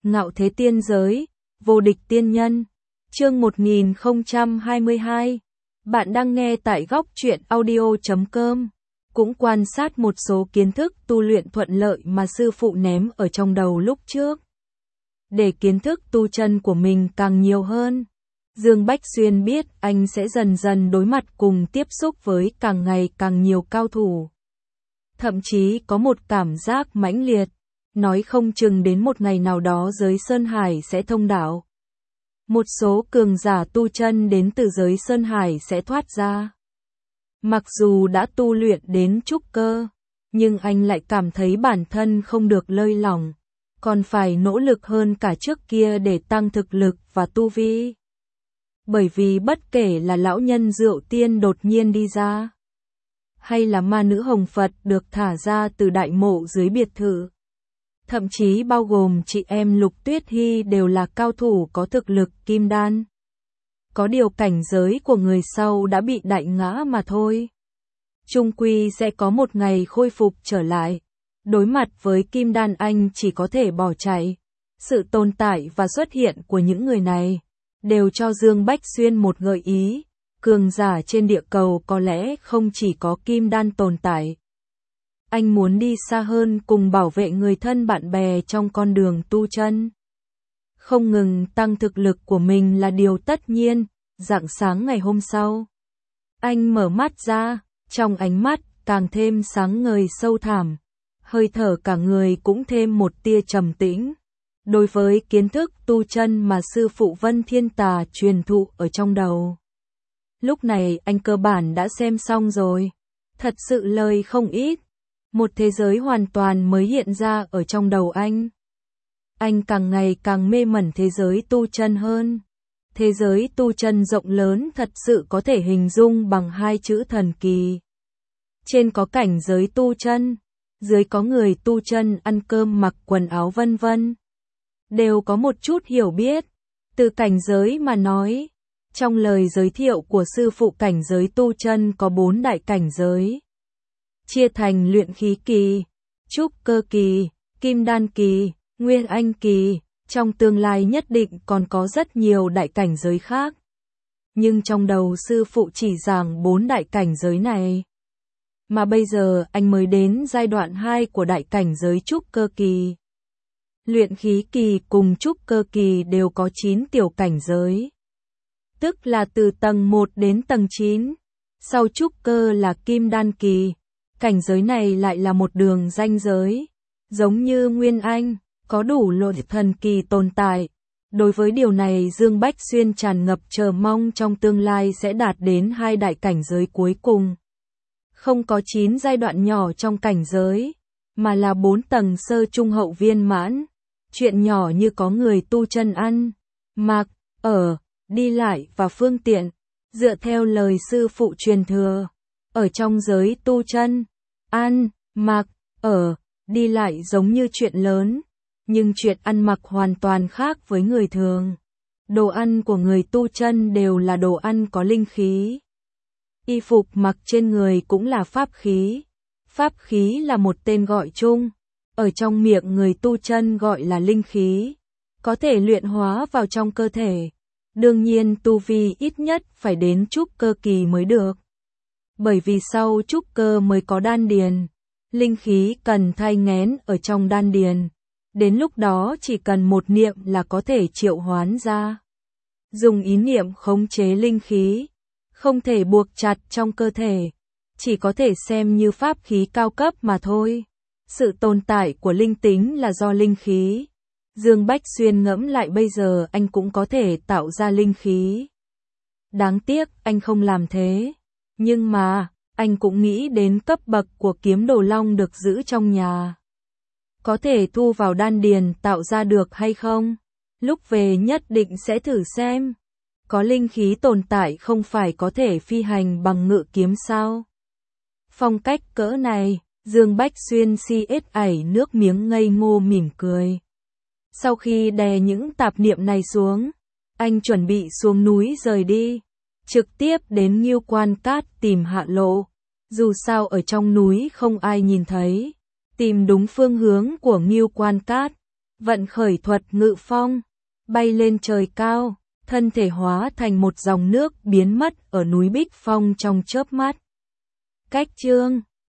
Ngạo thế tiên giới, vô địch tiên nhân. Chương 1022. Bạn đang nghe tại góc truyện audio.com. Cũng quan sát một số kiến thức tu luyện thuận lợi mà sư phụ ném ở trong đầu lúc trước. Để kiến thức tu chân của mình càng nhiều hơn, Dương Bách Xuyên biết anh sẽ dần dần đối mặt cùng tiếp xúc với càng ngày càng nhiều cao thủ. Thậm chí có một cảm giác mãnh liệt, nói không chừng đến một ngày nào đó giới Sơn Hải sẽ thông đạo. Một số cường giả tu chân đến từ giới Sơn Hải sẽ thoát ra. Mặc dù đã tu luyện đến trúc cơ, nhưng anh lại cảm thấy bản thân không được lơi lỏng, còn phải nỗ lực hơn cả trước kia để tăng thực lực và tu vi. Bởi vì bất kể là lão nhân Rượu Tiên đột nhiên đi ra, hay là ma nữ Hồng Phật được thả ra từ đại mộ dưới biệt thự, thậm chí bao gồm chị em Lục Tuyết Hy đều là cao thủ có thực lực kim đan. Có điều cảnh giới của người sau đã bị đại ngã mà thôi. Chung quy sẽ có một ngày khôi phục trở lại. Đối mặt với kim đan anh chỉ có thể bỏ chạy. Sự tồn tại và xuất hiện của những người này đều cho Dương Bách Xuyên một gợi ý. Cường giả trên địa cầu có lẽ không chỉ có kim đan tồn tại. Anh muốn đi xa hơn cùng bảo vệ người thân bạn bè trong con đường tu chân. Không ngừng tăng thực lực của mình là điều tất nhiên. Rạng sáng ngày hôm sau, anh mở mắt ra, trong ánh mắt càng thêm sáng ngời sâu thẳm, hơi thở cả người cũng thêm một tia trầm tĩnh. Đối với kiến thức tu chân mà sư phụ Vân Thiên Tà truyền thụ ở trong đầu, lúc này anh cơ bản đã xem xong rồi. Thật sự lời không ít, một thế giới hoàn toàn mới hiện ra ở trong đầu anh. Anh càng ngày càng mê mẩn thế giới tu chân hơn. Thế giới tu chân rộng lớn thật sự có thể hình dung bằng hai chữ thần kỳ. Trên có cảnh giới tu chân, dưới có người tu chân ăn cơm mặc quần áo vân vân. Đều có một chút hiểu biết. Từ cảnh giới mà nói, trong lời giới thiệu của sư phụ cảnh giới tu chân có 4 đại cảnh giới. Chia thành luyện khí kỳ, trúc cơ kỳ, kim đan kỳ, nguyên anh kỳ. Trong tương lai nhất định còn có rất nhiều đại cảnh giới khác. Nhưng trong đầu sư phụ chỉ giảng 4 đại cảnh giới này. Mà bây giờ anh mới đến giai đoạn 2 của đại cảnh giới trúc cơ kỳ. Luyện khí kỳ cùng trúc cơ kỳ đều có 9 tiểu cảnh giới. Tức là từ tầng 1 đến tầng 9. Sau trúc cơ là kim đan kỳ. Cảnh giới này lại là một đường ranh giới. Giống như Nguyên Anh. Có đủ loại thần kỳ tồn tại. Đối với điều này Dương Bách Xuyên tràn ngập chờ mong trong tương lai sẽ đạt đến 2 đại cảnh giới cuối cùng. Không có 9 giai đoạn nhỏ trong cảnh giới, mà là 4 tầng sơ trung hậu viên mãn. Chuyện nhỏ như có người tu chân ăn, mặc, ở, đi lại và phương tiện. Dựa theo lời sư phụ truyền thừa, ở trong giới tu chân, ăn, mặc, ở, đi lại giống như chuyện lớn. Nhưng chuyện ăn mặc hoàn toàn khác với người thường. Đồ ăn của người tu chân đều là đồ ăn có linh khí. Y phục mặc trên người cũng là pháp khí. Pháp khí là một tên gọi chung. Ở trong miệng người tu chân gọi là linh khí. Có thể luyện hóa vào trong cơ thể. Đương nhiên tu vi ít nhất phải đến trúc cơ kỳ mới được. Bởi vì sau trúc cơ mới có đan điền. Linh khí cần thai nghén ở trong đan điền. Đến lúc đó chỉ cần một niệm là có thể triệu hoán ra. Dùng ý niệm khống chế linh khí, không thể buộc chặt trong cơ thể, chỉ có thể xem như pháp khí cao cấp mà thôi. Sự tồn tại của linh tính là do linh khí. Dương Bách Xuyên ngẫm lại bây giờ anh cũng có thể tạo ra linh khí. Đáng tiếc anh không làm thế. Nhưng mà, anh cũng nghĩ đến cấp bậc của kiếm đồ long được giữ trong nhà. Có thể thu vào đan điền tạo ra được hay không? Lúc về nhất định sẽ thử xem. Có linh khí tồn tại không phải có thể phi hành bằng ngự kiếm sao? Phong cách cỡ này, Dương Bách Xuyên ảy nước miếng ngây ngô mỉm cười. Sau khi đè những tạp niệm này xuống, anh chuẩn bị xuống núi rời đi. Trực tiếp đến Ngưu Quan Cát tìm Hạ Lộ. Dù sao ở trong núi không ai nhìn thấy. Tìm đúng phương hướng của Ngưu Quan Cát. vận khởi thuật ngự phong, bay lên trời cao, thân thể hóa thành một dòng nước biến mất ở núi Bích Phong trong chớp mắt. Cách chương